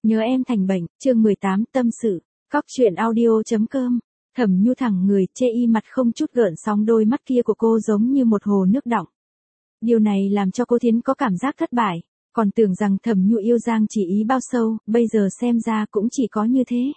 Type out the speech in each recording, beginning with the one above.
Nhớ em thành bệnh, chương 18 tâm sự, cóc truyện audio.com. Thẩm Nhu thẳng người, chê y mặt không chút gợn sóng, đôi mắt kia của cô giống như một hồ nước đọng. Điều này làm cho cô Thiến có cảm giác thất bại, còn tưởng rằng Thẩm Nhu yêu Giang Chỉ Ý bao sâu, bây giờ xem ra cũng chỉ có như thế.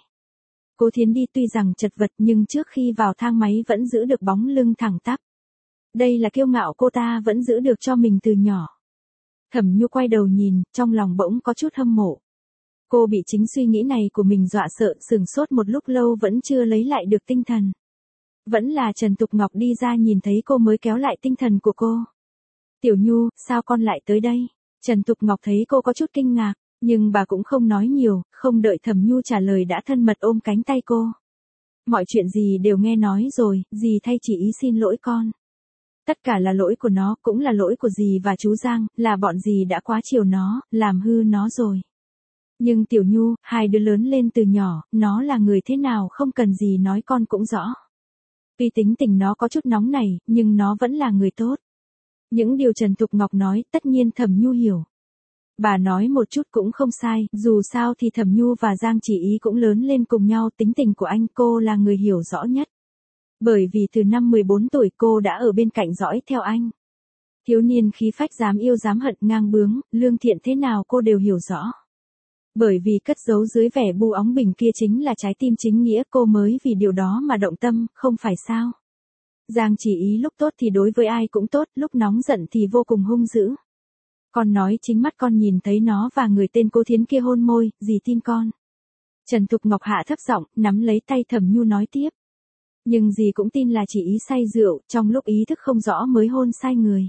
Cô Thiến đi tuy rằng chật vật nhưng trước khi vào thang máy vẫn giữ được bóng lưng thẳng tắp. Đây là kiêu ngạo cô ta vẫn giữ được cho mình từ nhỏ. Thẩm Nhu quay đầu nhìn, trong lòng bỗng có chút hâm mộ. Cô bị chính suy nghĩ này của mình dọa sợ, sửng sốt một lúc lâu vẫn chưa lấy lại được tinh thần. Vẫn là Trần Tục Ngọc đi ra nhìn thấy cô mới kéo lại tinh thần của cô. Tiểu Nhu, sao con lại tới đây? Trần Tục Ngọc thấy cô có chút kinh ngạc, nhưng bà cũng không nói nhiều, không đợi Thẩm Nhu trả lời đã thân mật ôm cánh tay cô. Mọi chuyện gì đều nghe nói rồi, dì thay Chỉ Ý xin lỗi con. Tất cả là lỗi của nó, cũng là lỗi của dì và chú Giang, là bọn dì đã quá chiều nó, làm hư nó rồi. Nhưng Tiểu Nhu, hai đứa lớn lên từ nhỏ, nó là người thế nào không cần gì nói con cũng rõ. Tuy tính tình nó có chút nóng nảy, nhưng nó vẫn là người tốt. Những điều Trần Tục Ngọc nói, tất nhiên Thẩm Nhu hiểu. Bà nói một chút cũng không sai, dù sao thì Thẩm Nhu và Giang Chỉ Ý cũng lớn lên cùng nhau, tính tình của anh cô là người hiểu rõ nhất. Bởi vì từ năm 14 tuổi cô đã ở bên cạnh dõi theo anh. Thiếu niên khí phách dám yêu dám hận, ngang bướng, lương thiện thế nào cô đều hiểu rõ. Bởi vì cất giấu dưới vẻ bu óng bình kia chính là trái tim chính nghĩa, cô mới vì điều đó mà động tâm, không phải sao? Giang Chỉ Ý lúc tốt thì đối với ai cũng tốt, lúc nóng giận thì vô cùng hung dữ. Con nói chính mắt con nhìn thấy nó và người tên cô Thiến kia hôn môi, dì tin con. Trần Tục Ngọc hạ thấp giọng, nắm lấy tay Thẩm Nhu nói tiếp. Nhưng dì cũng tin là Chỉ Ý say rượu, trong lúc ý thức không rõ mới hôn sai người.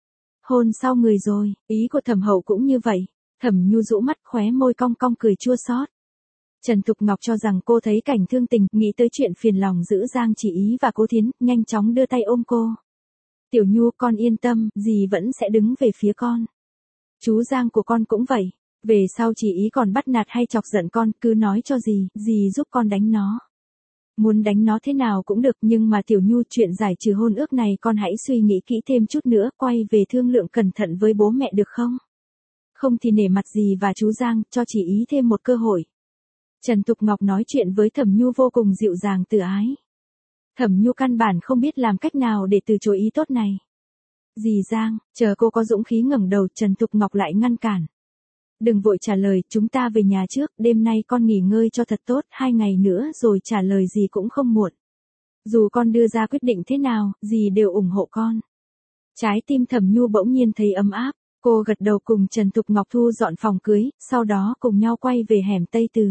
Hôn sau người rồi, ý của Thẩm Hậu cũng như vậy. Thẩm Nhu rũ mắt, khóe môi cong cong cười chua xót. Trần Tục Ngọc cho rằng cô thấy cảnh thương tình, nghĩ tới chuyện phiền lòng giữ Giang Chỉ Ý và cô Thiến, nhanh chóng đưa tay ôm cô. Tiểu Nhu, con yên tâm, dì vẫn sẽ đứng về phía con. Chú Giang của con cũng vậy, về sau Chỉ Ý còn bắt nạt hay chọc giận con, cứ nói cho dì giúp con đánh nó. Muốn đánh nó thế nào cũng được, nhưng mà Tiểu Nhu, chuyện giải trừ hôn ước này con hãy suy nghĩ kỹ thêm chút nữa, quay về thương lượng cẩn thận với bố mẹ được không? Không thì nể mặt dì và chú Giang, cho Chỉ Ý thêm một cơ hội. Trần Tục Ngọc nói chuyện với Thẩm Nhu vô cùng dịu dàng từ ái. Thẩm Nhu căn bản không biết làm cách nào để từ chối ý tốt này. Dì Giang, chờ cô có dũng khí ngẩng đầu, Trần Tục Ngọc lại ngăn cản. Đừng vội trả lời, chúng ta về nhà trước, đêm nay con nghỉ ngơi cho thật tốt, 2 ngày nữa rồi trả lời dì cũng không muộn. Dù con đưa ra quyết định thế nào, dì đều ủng hộ con. Trái tim Thẩm Nhu bỗng nhiên thấy ấm áp. Cô gật đầu cùng Trần Tục Ngọc thu dọn phòng cưới, sau đó cùng nhau quay về hẻm Tây Từ.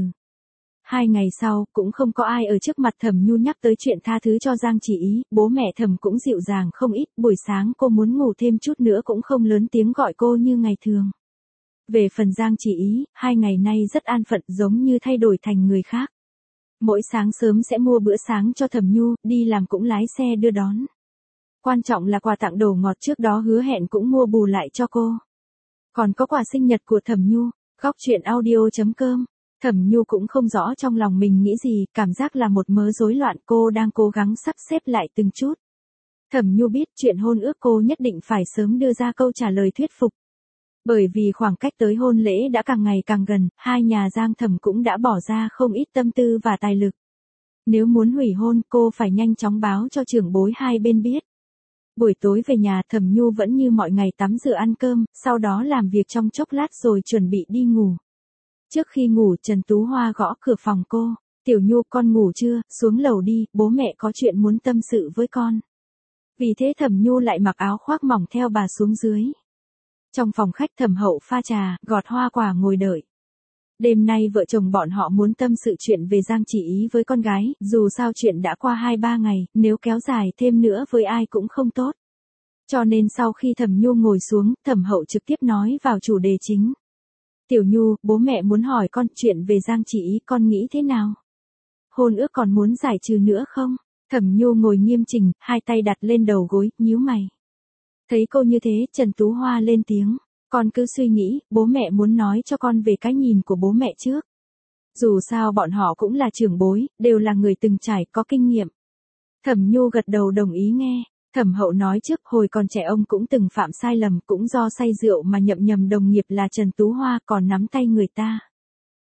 2 ngày sau, cũng không có ai ở trước mặt Thẩm Nhu nhắc tới chuyện tha thứ cho Giang Chỉ Ý, bố mẹ Thẩm cũng dịu dàng không ít, buổi sáng cô muốn ngủ thêm chút nữa cũng không lớn tiếng gọi cô như ngày thường. Về phần Giang Chỉ Ý, 2 ngày nay rất an phận, giống như thay đổi thành người khác. Mỗi sáng sớm sẽ mua bữa sáng cho Thẩm Nhu, đi làm cũng lái xe đưa đón. Quan trọng là quà tặng đồ ngọt trước đó hứa hẹn cũng mua bù lại cho cô. Còn có quà sinh nhật của Thẩm Nhu, cóc truyện audio.com. Thẩm Nhu cũng không rõ trong lòng mình nghĩ gì, cảm giác là một mớ rối loạn, cô đang cố gắng sắp xếp lại từng chút. Thẩm Nhu biết chuyện hôn ước cô nhất định phải sớm đưa ra câu trả lời thuyết phục. Bởi vì khoảng cách tới hôn lễ đã càng ngày càng gần, hai nhà Giang Thẩm cũng đã bỏ ra không ít tâm tư và tài lực. Nếu muốn hủy hôn, cô phải nhanh chóng báo cho trưởng bối hai bên biết. Buổi tối về nhà, Thẩm Nhu vẫn như mọi ngày tắm rửa ăn cơm, sau đó làm việc trong chốc lát rồi chuẩn bị đi ngủ. Trước khi ngủ, Trần Tú Hoa gõ cửa phòng cô. Tiểu Nhu, con ngủ chưa, xuống lầu đi, bố mẹ có chuyện muốn tâm sự với con. Vì thế Thẩm Nhu lại mặc áo khoác mỏng theo bà xuống dưới. Trong phòng khách, Thẩm Hậu pha trà, gọt hoa quả ngồi đợi. Đêm nay vợ chồng bọn họ muốn tâm sự chuyện về Giang Chỉ Ý với con gái, dù sao chuyện đã qua 2-3 ngày, nếu kéo dài thêm nữa với ai cũng không tốt. Cho nên sau khi Thẩm Nhu ngồi xuống, Thẩm Hậu trực tiếp nói vào chủ đề chính. Tiểu Nhu, bố mẹ muốn hỏi con chuyện về Giang Chỉ Ý, con nghĩ thế nào? Hôn ước còn muốn giải trừ nữa không? Thẩm Nhu ngồi nghiêm chỉnh, hai tay đặt lên đầu gối, nhíu mày. Thấy cô như thế, Trần Tú Hoa lên tiếng. Con cứ suy nghĩ, bố mẹ muốn nói cho con về cái nhìn của bố mẹ trước. Dù sao bọn họ cũng là trưởng bối, đều là người từng trải, có kinh nghiệm. Thẩm Nhu gật đầu đồng ý nghe. Thẩm Hậu nói trước, hồi còn trẻ ông cũng từng phạm sai lầm, cũng do say rượu mà nhậm nhầm đồng nghiệp là Trần Tú Hoa, còn nắm tay người ta.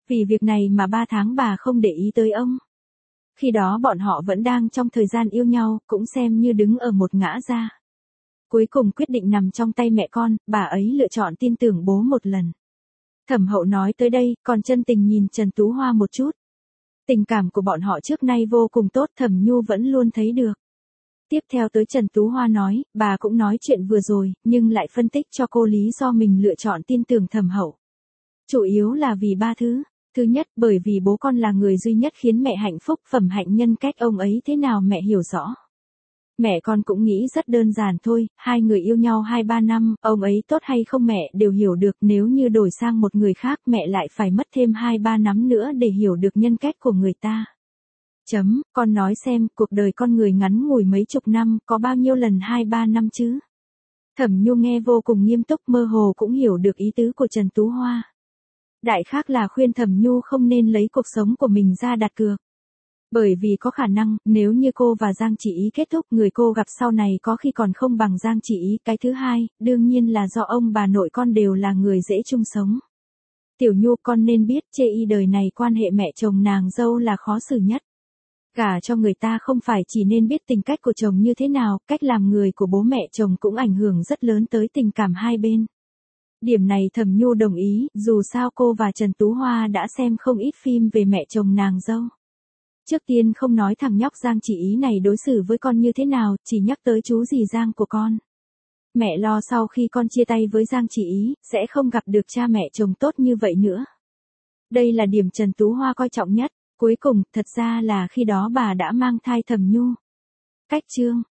Vì việc này mà 3 tháng bà không để ý tới ông. Khi đó bọn họ vẫn đang trong thời gian yêu nhau, cũng xem như đứng ở một ngã ra. Cuối cùng quyết định nằm trong tay mẹ con, bà ấy lựa chọn tin tưởng bố một lần. Thẩm Hậu nói tới đây, còn chân tình nhìn Trần Tú Hoa một chút. Tình cảm của bọn họ trước nay vô cùng tốt, Thẩm Nhu vẫn luôn thấy được. Tiếp theo tới Trần Tú Hoa nói, bà cũng nói chuyện vừa rồi, nhưng lại phân tích cho cô lý do mình lựa chọn tin tưởng Thẩm Hậu. Chủ yếu là vì 3 thứ. Thứ nhất, bởi vì bố con là người duy nhất khiến mẹ hạnh phúc, phẩm hạnh nhân cách ông ấy thế nào mẹ hiểu rõ. Mẹ con cũng nghĩ rất đơn giản thôi, hai người yêu nhau 2-3 năm, ông ấy tốt hay không mẹ đều hiểu được, nếu như đổi sang một người khác mẹ lại phải mất thêm 2-3 năm nữa để hiểu được nhân cách của người ta. Con nói xem, cuộc đời con người ngắn ngủi mấy chục năm, có bao nhiêu lần 2-3 năm chứ? Thẩm Nhu nghe vô cùng nghiêm túc, mơ hồ cũng hiểu được ý tứ của Trần Tú Hoa. Đại khác là khuyên Thẩm Nhu không nên lấy cuộc sống của mình ra đặt cược. Bởi vì có khả năng, nếu như cô và Giang Chỉ Ý kết thúc, người cô gặp sau này có khi còn không bằng Giang Chỉ Ý. Cái thứ hai, đương nhiên là do ông bà nội con đều là người dễ chung sống. Tiểu Nhu, con nên biết, chê y đời này quan hệ mẹ chồng nàng dâu là khó xử nhất. Gả cho người ta không phải chỉ nên biết tình cách của chồng như thế nào, cách làm người của bố mẹ chồng cũng ảnh hưởng rất lớn tới tình cảm hai bên. Điểm này Thẩm Nhu đồng ý, dù sao cô và Trần Tú Hoa đã xem không ít phim về mẹ chồng nàng dâu. Trước tiên không nói thằng nhóc Giang Chỉ Ý này đối xử với con như thế nào, chỉ nhắc tới chú dì Giang của con. Mẹ lo sau khi con chia tay với Giang Chỉ Ý, sẽ không gặp được cha mẹ chồng tốt như vậy nữa. Đây là điểm Trần Tú Hoa coi trọng nhất. Cuối cùng, thật ra là khi đó bà đã mang thai Thẩm Nhu. Cách chương